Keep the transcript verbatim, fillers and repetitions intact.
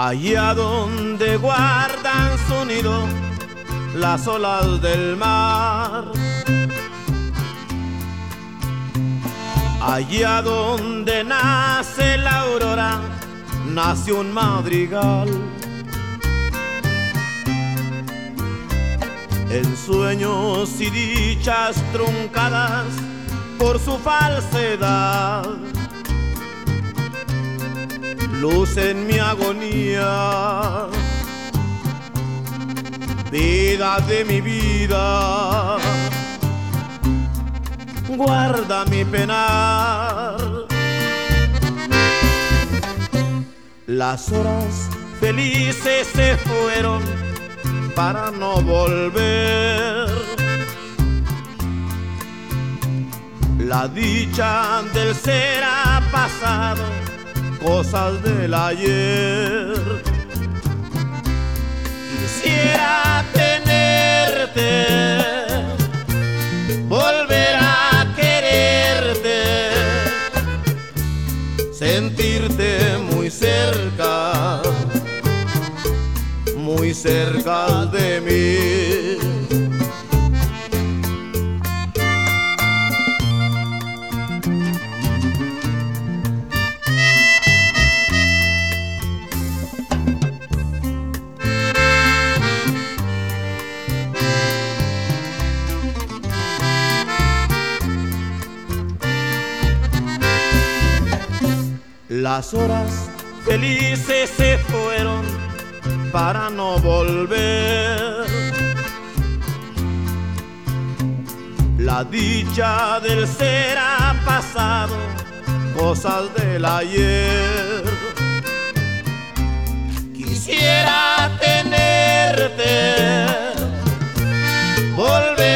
allá donde guardan su nido las olas del mar, allá donde nace la aurora, nace un madrigal. En sueños y dichas truncadas por su falsedad, luz en mi agonía, vida de mi vida, guarda mi penar. Las horas felices se fueron para no volver. La dicha del ser ha pasado, cosas del ayer. Quisiera tenerte, volver a quererte, sentirte muy cerca, muy cerca de mí. Las horas felices se fueron para no volver. La dicha del ser ha pasado, cosas del ayer. Quisiera tenerte, volver